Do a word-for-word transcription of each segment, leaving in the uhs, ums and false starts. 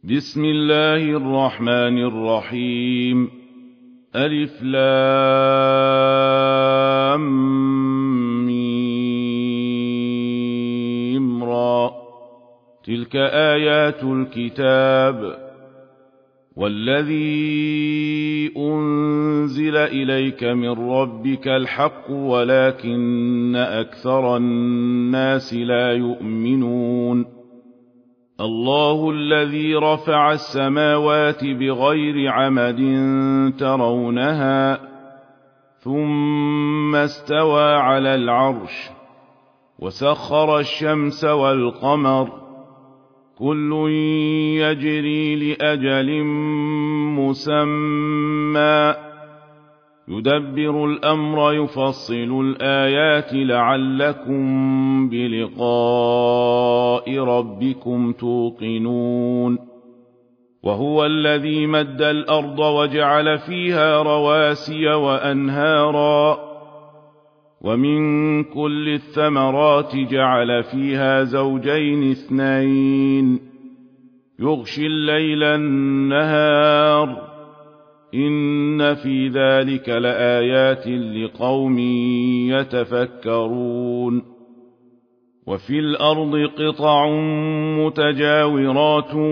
بسم الله الرحمن الرحيم. ألف لام ميم را. تلك آيات الكتاب والذي أنزل إليك من ربك الحق ولكن أكثر الناس لا يؤمنون. الله الذي رفع السماوات بغير عمد ترونها ثم استوى على العرش وسخر الشمس والقمر كل يجري لأجل مسمى يدبر الأمر يفصل الآيات لعلكم بلقاء ربكم توقنون. وهو الذي مد الأرض وجعل فيها رواسي وأنهارا ومن كل الثمرات جعل فيها زوجين اثنين يغشي الليل النهار إن في ذلك لآيات لقوم يتفكرون. وفي الأرض قطع متجاورات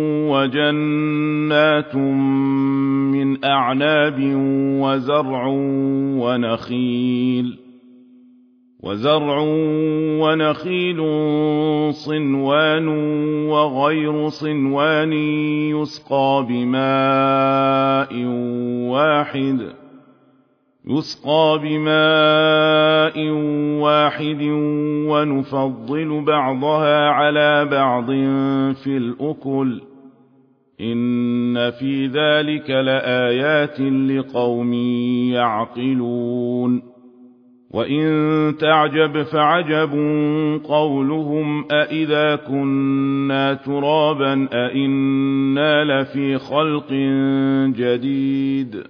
وجنات من أعناب وزرع ونخيل وزرع ونخيل صنوان وغير صنوان يسقى بماء واحد يسقى بماء واحد ونفضل بعضها على بعض في الأكل إن في ذلك لآيات لقوم يعقلون. وإن تعجب فعجب قولهم أإذا كنا ترابا أإنا لفي خلق جديد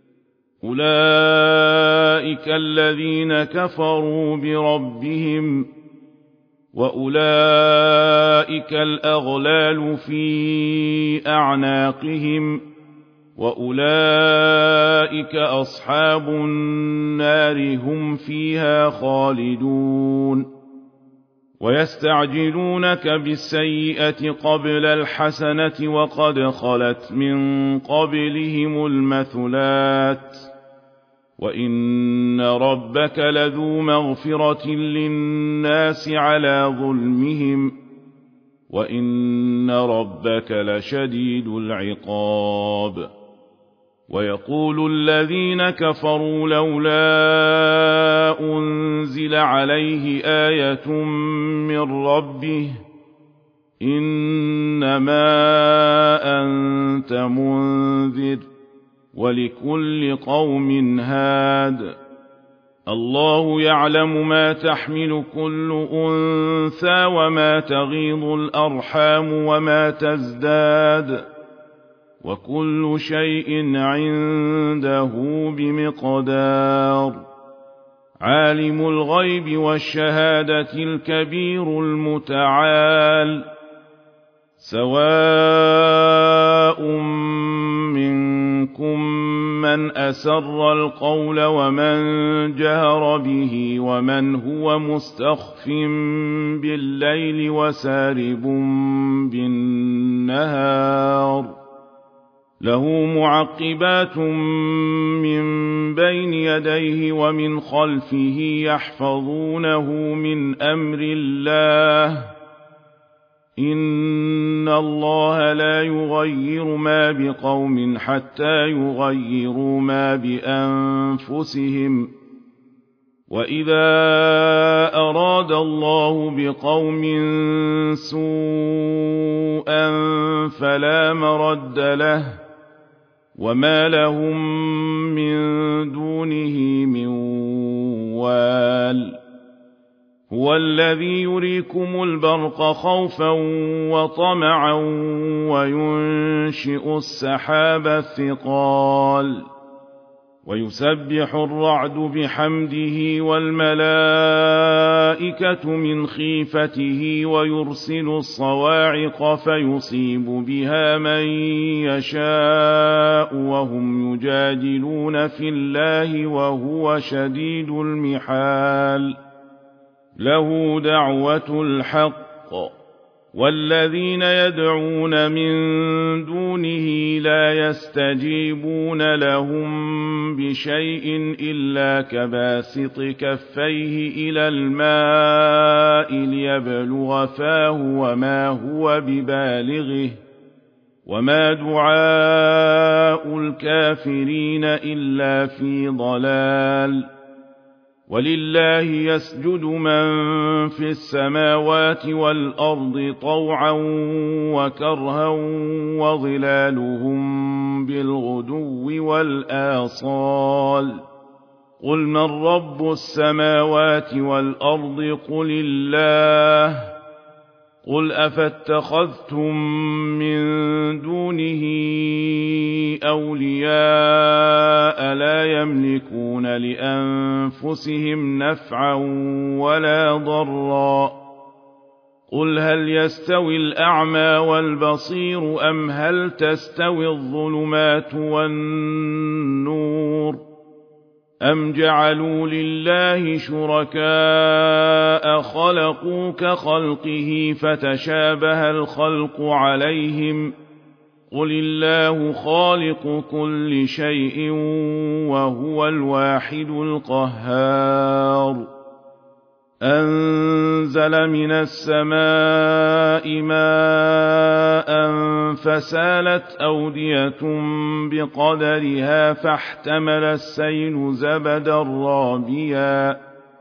أولئك الذين كفروا بربهم وأولئك الأغلال في أعناقهم وأولئك أصحاب النار هم فيها خالدون. ويستعجلونك بالسيئة قبل الحسنة وقد خلت من قبلهم المثلات وإن ربك لذو مغفرة للناس على ظلمهم وإن ربك لشديد العقاب. ويقول الذين كفروا لولا أنزل عليه آية من ربه إنما أنت منذر ولكل قوم هاد الله يعلم ما تحمل كل أنثى وما تغيض الأرحام وما تزداد وكل شيء عنده بمقدار. عالم الغيب والشهادة الكبير المتعال سواء منكم من أسر القول ومن جهر به ومن هو مستخف بالليل وسارب بالنهار له معقبات من بين يديه ومن خلفه يحفظونه من أمر الله إن الله لا يغير ما بقوم حتى يغيروا ما بأنفسهم وإذا أراد الله بقوم سوءا فلا مرد له وما لهم من دونه من وال. هو الذي يريكم البرق خوفا وطمعا وينشئ السحاب الثقال ويسبح الرعد بحمده والملائكة من خيفته ويرسل الصواعق فيصيب بها من يشاء وهم يجادلون في الله وهو شديد المحال له دعوة الحق والذين يدعون من دونه لا يستجيبون لهم بشيء إلا كباسط كفيه إلى الماء ليبلغ فاه وما هو ببالغه وما دعاء الكافرين إلا في ضلال ولله يسجد من في السماوات والأرض طوعا وكرها وظلالهم بالغدو والآصال قل من رب السماوات والأرض قل الله قل أفاتخذتم من دونه أولياء لا يملكون لأنفسهم نفعا ولا ضرا قل هل يستوي الأعمى والبصير أم هل تستوي الظلمات والنور أم جعلوا لله شركاء خلقوا كخلقه فتشابه الخلق عليهم قل الله خالق كل شيء وهو الواحد القهار أنزل من السماء ماء فسالت أودية بقدرها فاحتمل السيل زبدا رابيا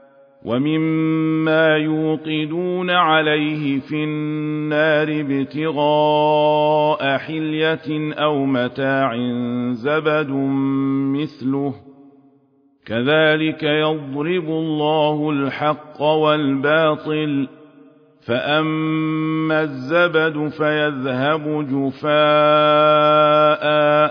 ومما يوقدون عليه في النار ابتغاء حلية أو متاع زبد مثله كذلك يضرب الله الحق والباطل فأما الزبد فيذهب جفاء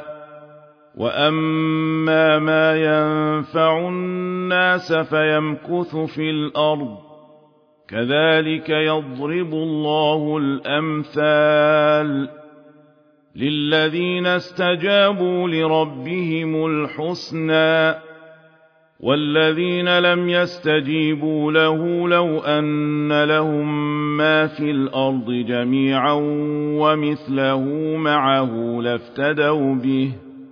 وأما ما ينفع الناس فيمكث في الأرض كذلك يضرب الله الأمثال للذين استجابوا لربهم الحسنى والذين لم يستجيبوا له لو أن لهم ما في الأرض جميعا ومثله معه لافتدوا به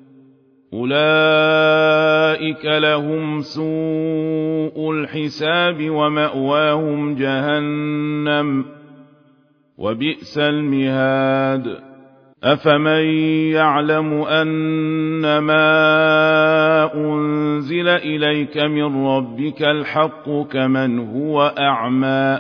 أولئك لهم سوء الحساب ومأواهم جهنم وبئس المهاد أفمن يعلم أنما أنزل إليك من ربك الحق كمن هو أعمى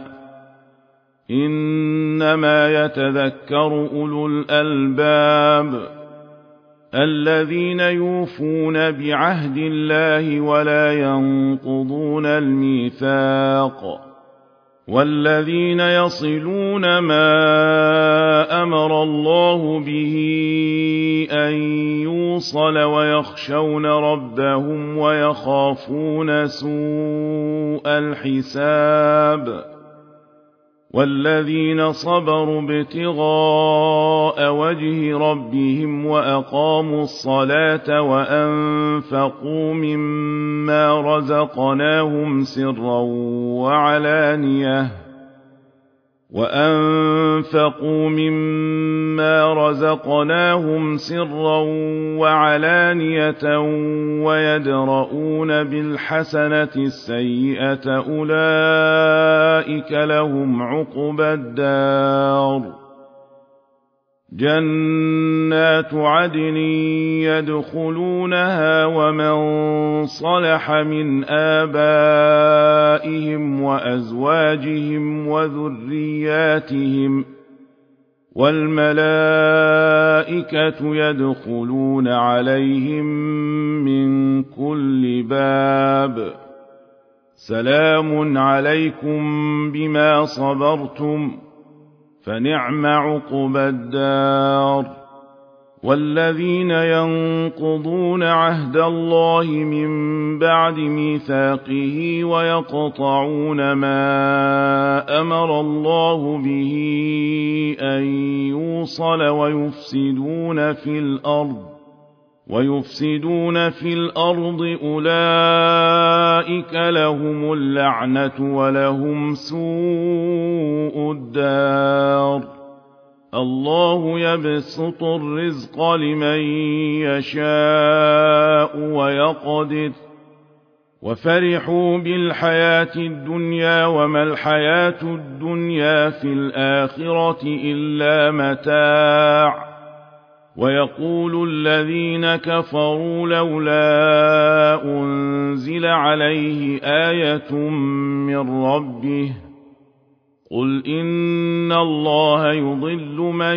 إنما يتذكر أولو الألباب الذين يوفون بعهد الله ولا ينقضون الميثاق والذين يصلون ما أمر الله به أن يوصل ويخشون ربهم ويخافون سوء الحساب والذين صبروا ابتغاء وجه ربهم وأقاموا الصلاة وأنفقوا مما رزقناهم سرا وعلانية وأنفقوا مما رزقناهم سرا وعلانية ويدرؤون بالحسنة السيئة أولئك لهم عقبى الدار جنات عدن يدخلونها ومن صلح من آبائهم وأزواجهم وذرياتهم والملائكة يدخلون عليهم من كل باب سلام عليكم بما صبرتم فنعم عقبى الدار والذين ينقضون عهد الله من بعد ميثاقه ويقطعون ما أمر الله به أن يوصل ويفسدون في الأرض ويفسدون في الأرض أولئك لهم اللعنة ولهم سوء الدار الله يبسط الرزق لمن يشاء ويقدر وفرحوا بالحياة الدنيا وما الحياة الدنيا في الآخرة إلا متاع ويقول الذين كفروا لولا أنزل عليه آية من ربه قل إن الله يضل من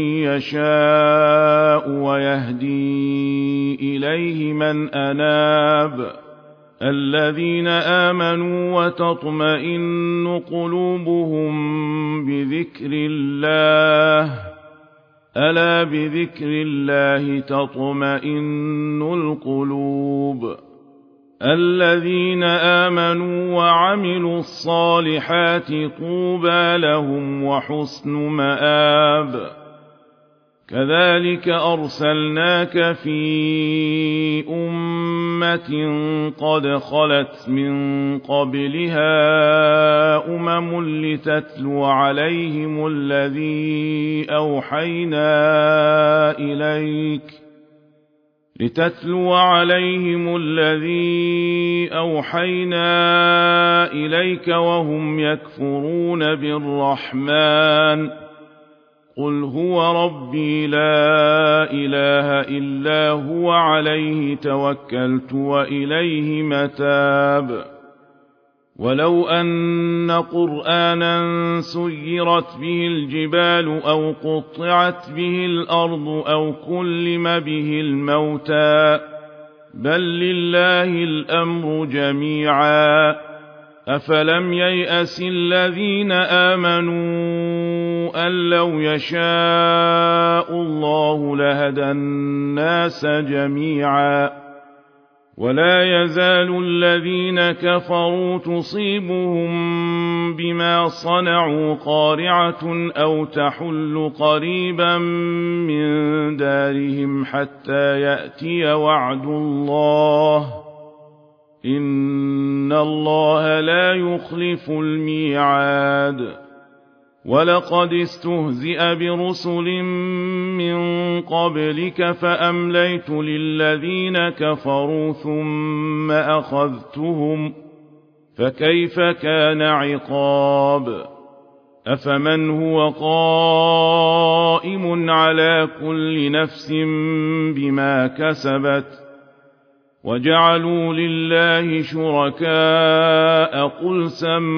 يشاء ويهدي إليه من أناب الذين آمنوا وتطمئن قلوبهم بذكر الله ألا بذكر الله تطمئن القلوب الذين آمنوا وعملوا الصالحات طوبى لهم وحسن مآب كذلك أرسلناك في أمة قد خلت من قبلها أمم لتتلو عليهم الذي أوحينا إليك لتتلو عليهم الذي أوحينا إليك وهم يكفرون بالرحمن قل هو ربي لا إله إلا هو عليه توكلت وإليه متاب ولو أن قرآنا سيرت به الجبال أو قطعت به الأرض أو كلم به الموتى بل لله الأمر جميعا أفلم ييأس الذين آمنوا أن لو يشاء الله لهدى الناس جميعا ولا يزال الذين كفروا تصيبهم بما صنعوا قارعة أو تحل قريبا من دارهم حتى يأتي وعد الله إن الله لا يخلف الميعاد ولقد استهزئ برسل من قبلك فأمليت للذين كفروا ثم أخذتهم فكيف كان عقاب أفمن هو قائم على كل نفس بما كسبت وجعلوا لله شركاء قل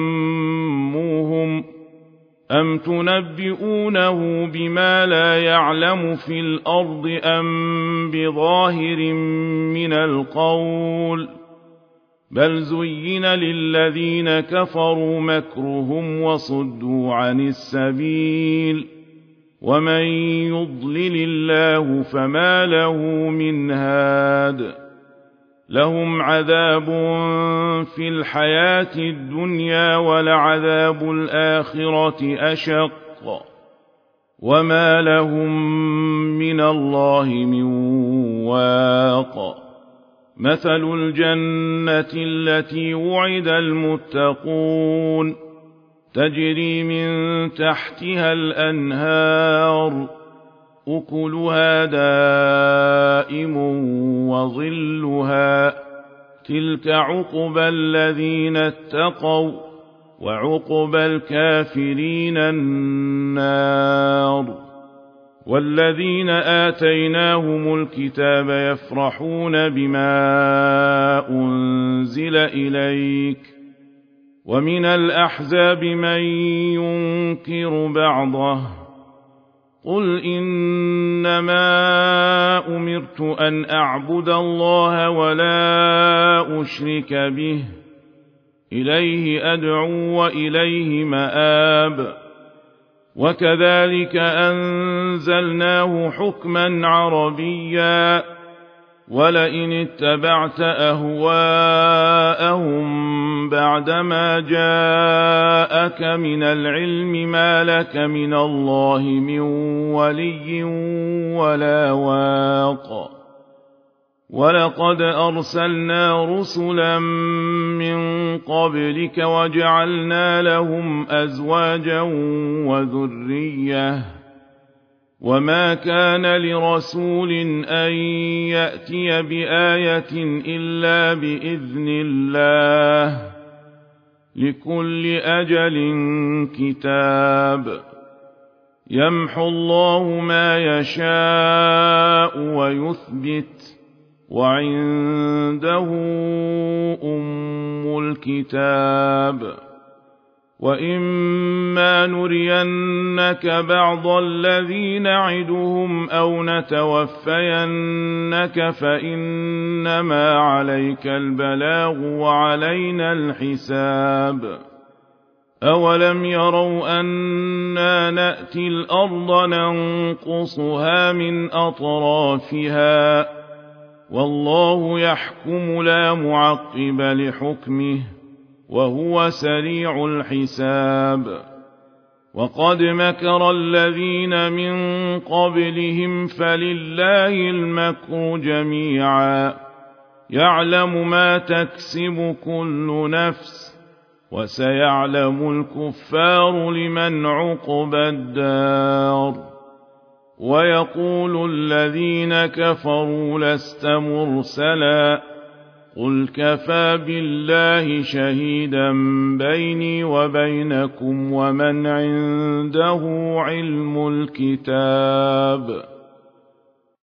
سموهم أم تنبئونه بما لا يعلم في الأرض أم بظاهر من القول بل زين للذين كفروا مكرهم وصدوا عن السبيل ومن يضلل الله فما له من هاد لهم عذاب في الحياة الدنيا ولعذاب الآخرة أشق وما لهم من الله من واق مثل الجنة التي وعد المتقون تجري من تحتها الأنهار أكلها دائم وظلها تلك عقبى الذين اتقوا وعقبى الكافرين النار والذين آتيناهم الكتاب يفرحون بما أنزل إليك ومن الأحزاب من ينكر بعضه قل إنما أمرت أن أعبد الله ولا أشرك به إليه أدعو وإليه مآب وكذلك أنزلناه حكما عربيا ولئن اتبعت أهواءهم بعدما جاءك من العلم ما لك من الله من ولي ولا واق ولقد أرسلنا رسلا من قبلك وجعلنا لهم أزواجا وذرية وما كان لرسول أن يأتي بآية إلا بإذن الله لكل أجل كتاب يمحو الله ما يشاء ويثبت وعنده أم الكتاب وإما نرينك بعض الذي نعدهم أو نتوفينك فإنما عليك البلاغ وعلينا الحساب أولم يروا أنا نأتي الأرض ننقصها من أطرافها والله يحكم لا معقب لحكمه وهو سريع الحساب وقد مكر الذين من قبلهم فلله المكر جميعا يعلم ما تكسب كل نفس وسيعلم الكفار لمن عقبى الدار ويقول الذين كفروا لست مرسلا قل كفى بالله شهيدا بيني وبينكم ومن عنده علم الكتاب